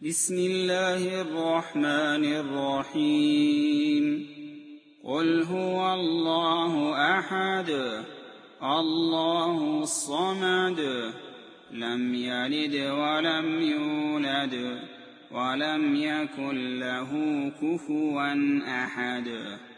بسم الله الرحمن الرحيم قل هو الله أحد الله الصمد لم يلد ولم يولد ولم يكن له كفوا أحد.